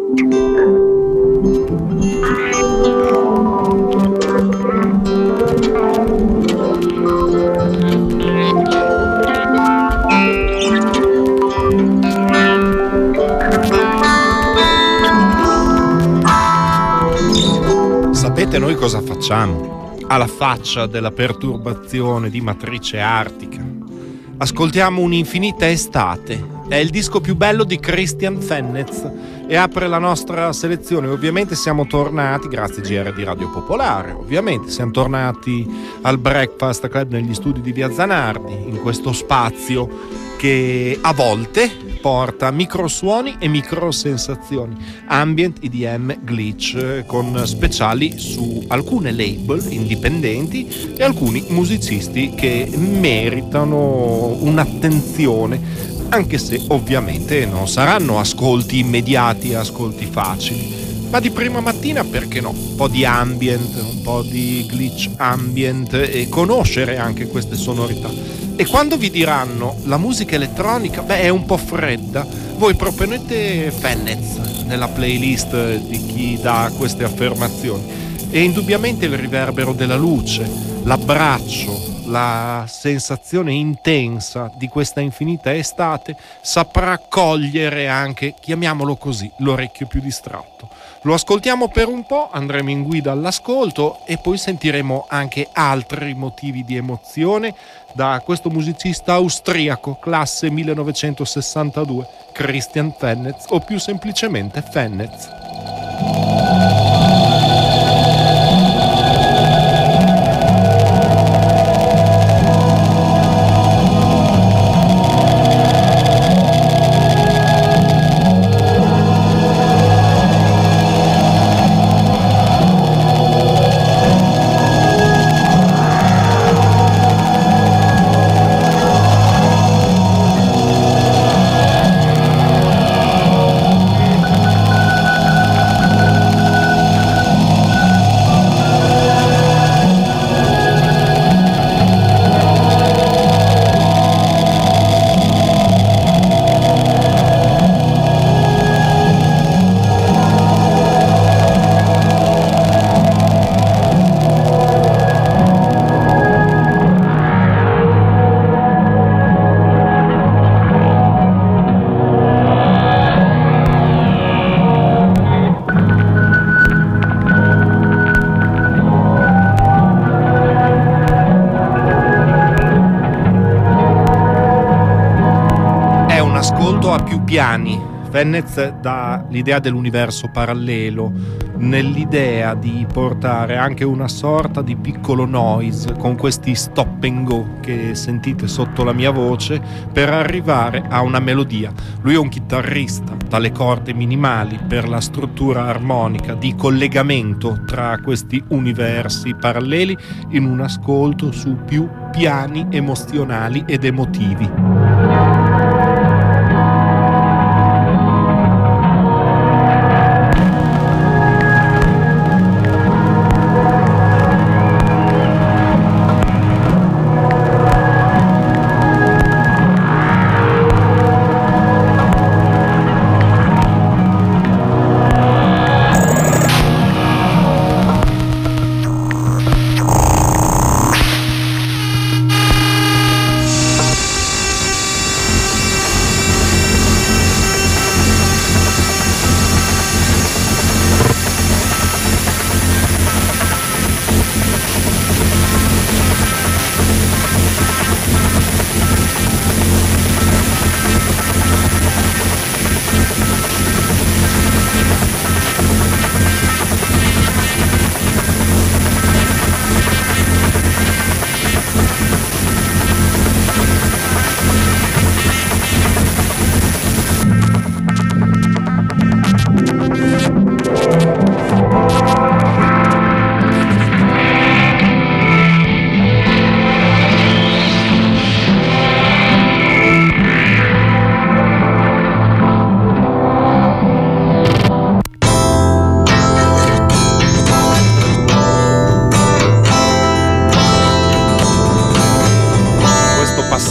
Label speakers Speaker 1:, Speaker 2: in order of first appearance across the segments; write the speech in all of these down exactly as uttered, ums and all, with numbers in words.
Speaker 1: Sapete noi cosa facciamo? Alla faccia della perturbazione di matrice artica. Ascoltiamo Un'infinita estate. È il disco più bello di Christian Fennez e apre la nostra selezione. Ovviamente siamo tornati, grazie G R di Radio Popolare, ovviamente siamo tornati al Breakfast Club negli studi di Via Zanardi, in questo spazio che a volte porta microsuoni e microsensazioni, ambient, E D M, glitch, con speciali su alcune label indipendenti e alcuni musicisti che meritano un'attenzione, anche se ovviamente non saranno ascolti immediati, ascolti facili. Ma di prima mattina perché no? Un po' di ambient, un po' di glitch ambient e conoscere anche queste sonorità. E quando vi diranno la musica elettronica, beh, è un po' fredda, voi proponete Fennez nella playlist di chi dà queste affermazioni. E indubbiamente il riverbero della luce, l'abbraccio, la sensazione intensa di questa infinita estate saprà cogliere anche, chiamiamolo così, l'orecchio più distratto. Lo ascoltiamo per un po', andremo in guida all'ascolto e poi sentiremo anche altri motivi di emozione da questo musicista austriaco, classe millenovecentosessantadue, Christian Fennez, o più semplicemente Fennez. Piani. Fennez dà l'idea dell'universo parallelo, nell'idea di portare anche una sorta di piccolo noise con questi stop and go che sentite sotto la mia voce per arrivare a una melodia. Lui è un chitarrista dalle corde minimali per la struttura armonica di collegamento tra questi universi paralleli in un ascolto su più piani emozionali ed emotivi.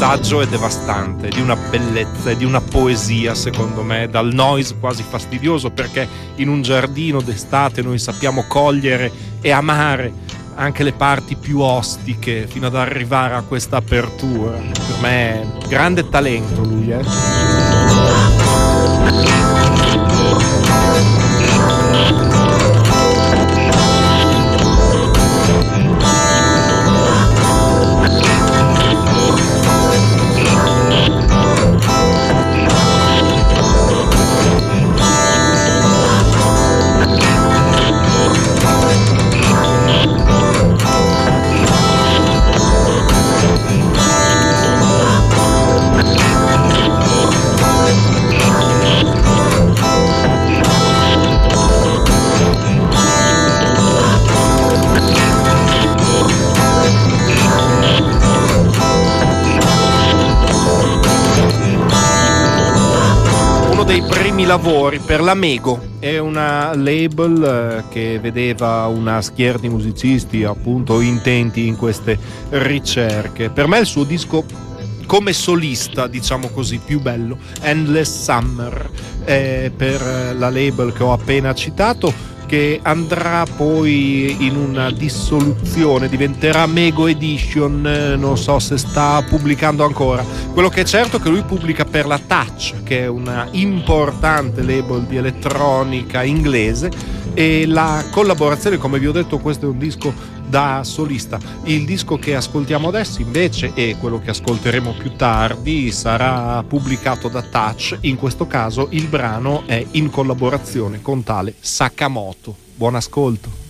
Speaker 1: messaggio è devastante, di una bellezza e di una poesia, secondo me, dal noise quasi fastidioso, perché in un giardino d'estate noi sappiamo cogliere e amare anche le parti più ostiche fino ad arrivare a questa apertura. Per me è grande talento lui, eh. Lavori per la Mego, è una label che vedeva una schiera di musicisti appunto intenti in queste ricerche. Per me il suo disco come solista, diciamo così, più bello, Endless Summer, è per la label che ho appena citato, che andrà poi in una dissoluzione, diventerà Mego Edition, non so se sta pubblicando ancora. Quello che è certo è che lui pubblica per la Touch, che è una importante label di elettronica inglese, e la collaborazione, come vi ho detto, questo è un disco da solista. Il disco che ascoltiamo adesso invece, e quello che ascolteremo più tardi, sarà pubblicato da Touch. In questo caso il brano è in collaborazione con tale Sakamoto. Buon ascolto.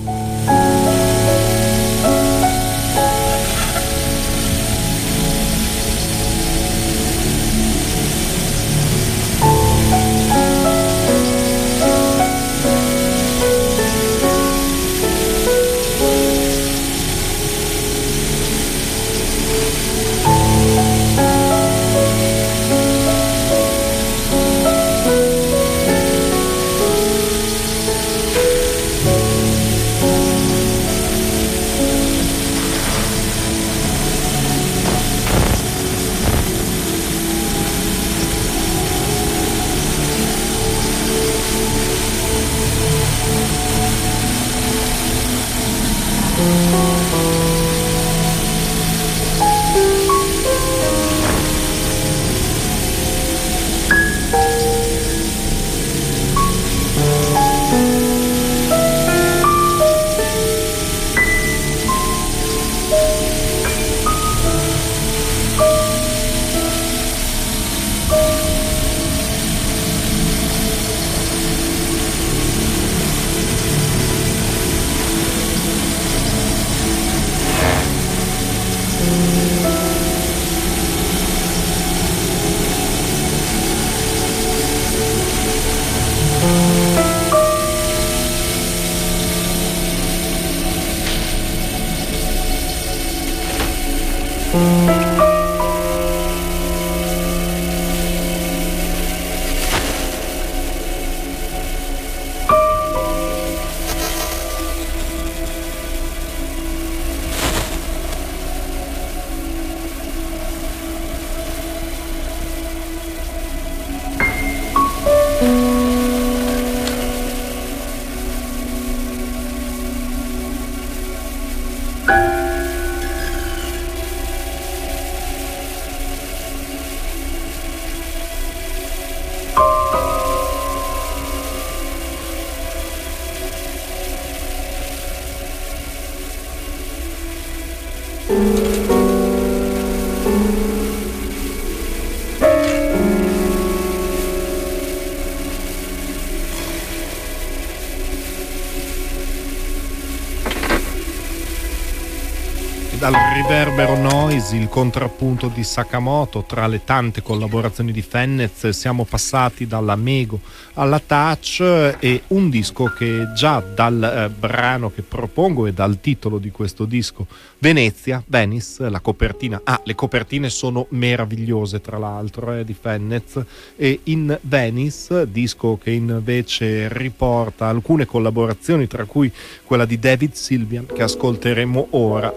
Speaker 1: Dal riverbero noise, il contrappunto di Sakamoto, tra le tante collaborazioni di Fennez siamo passati dalla Mego alla Touch, e un disco che già dal eh, brano che propongo e dal titolo di questo disco, Venezia, Venice, la copertina, ah le copertine sono meravigliose tra l'altro eh, di Fennez, e in Venice, disco che invece riporta alcune collaborazioni, tra cui quella di David Sylvian che ascolteremo ora con il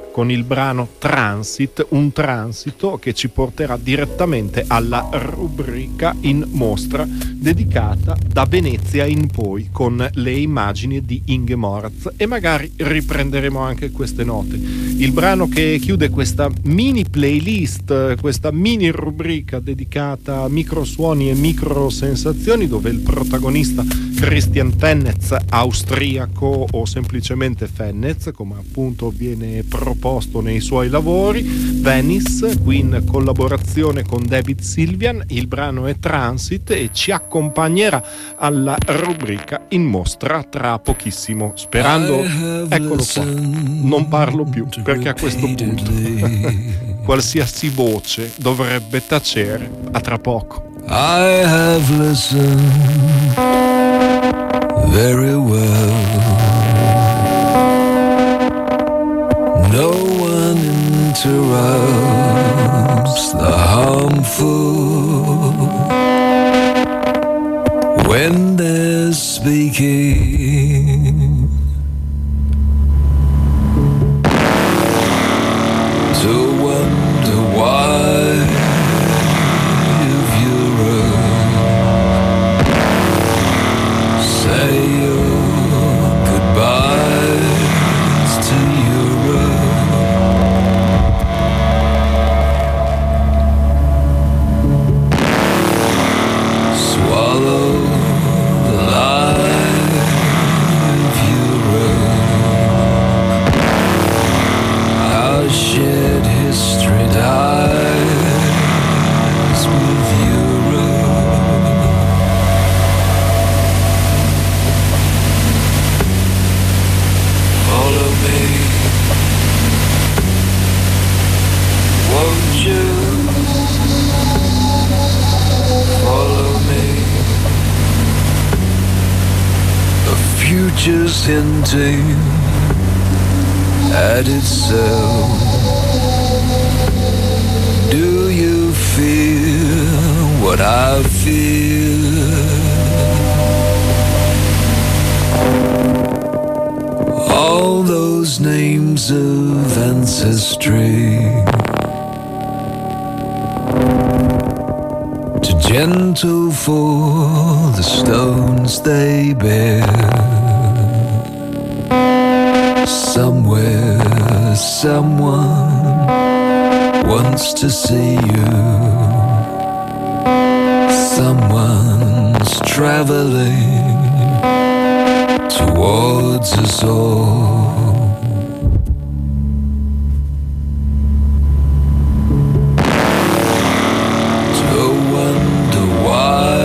Speaker 1: brano Transit, un transito che ci porterà direttamente alla rubrica in mostra dedicata da Venezia in poi, con le immagini di Inge Moraz, e magari riprenderemo anche queste note. Il brano che chiude questa mini playlist, questa mini rubrica dedicata a microsuoni e microsensazioni, dove il protagonista Christian Fennez, austriaco o semplicemente Fennez come appunto viene proposto nei suoi lavori, Venice, qui in collaborazione con David Sylvian. Il brano è Transit e ci accompagnerà alla rubrica in mostra tra pochissimo, sperando, eccolo qua, non parlo più, perché a questo punto qualsiasi voce dovrebbe tacere. A tra poco.
Speaker 2: I have listened very well. No one interrupts the harmful when they're speaking. To wonder why say your goodbyes to Europe. Swallow the life of Europe. Our shared history dies with Europe. Follow me, won't you? Follow me. The future's hinting at itself. Do you feel what I feel? All those names of ancestry, too gentle for the stones they bear. Somewhere, someone wants to see you. Someone's traveling towards us all. To wonder why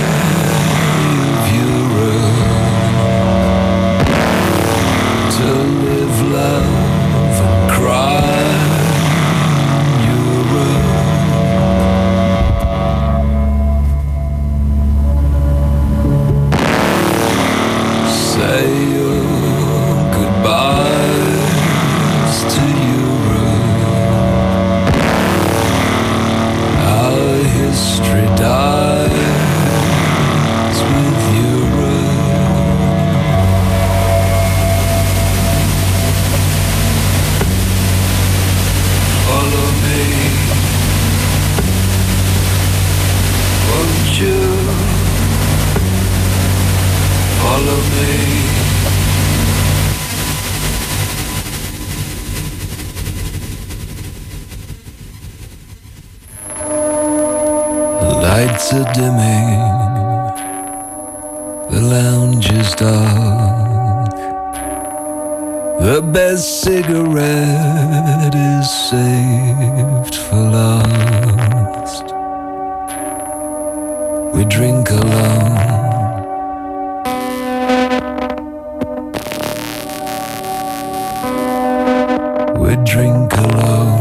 Speaker 2: Europe, to live, love and cry Europe. Say your goodbyes to Europe. Our history dies with Europe. Follow me, won't you? Follow me. Lights are dimming, the lounge is dark. The best cigarette is saved for last. We drink alone, we drink alone.